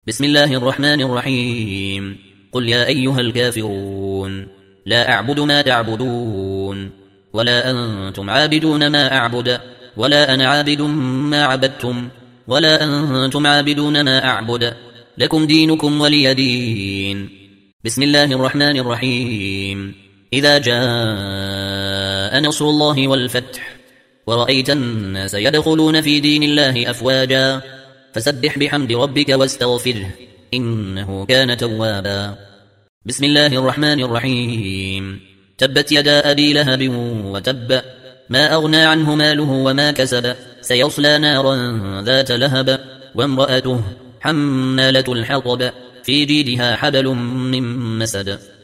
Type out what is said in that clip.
بسم الله الرحمن الرحيم. قل يا أيها الكافرون لا أعبد ما تعبدون ولا أنتم عابدون ما أعبد ولا أنا عابد ما عبدتم ولا أنتم عابدون ما أعبد لكم دينكم ولي دين. بسم الله الرحمن الرحيم. إذا جاء نصر الله والفتح ورأيت الناس يدخلون في دين الله أفواجا فسبح بحمد ربك واستغفره إنه كان توابا. بسم الله الرحمن الرحيم. تبت يدا أبي لهب وتب ما أغنى عنه ماله وما كسب سيصلى نارا ذات لهب وامرأته حمالة الحطب في جيدها حبل من مسد.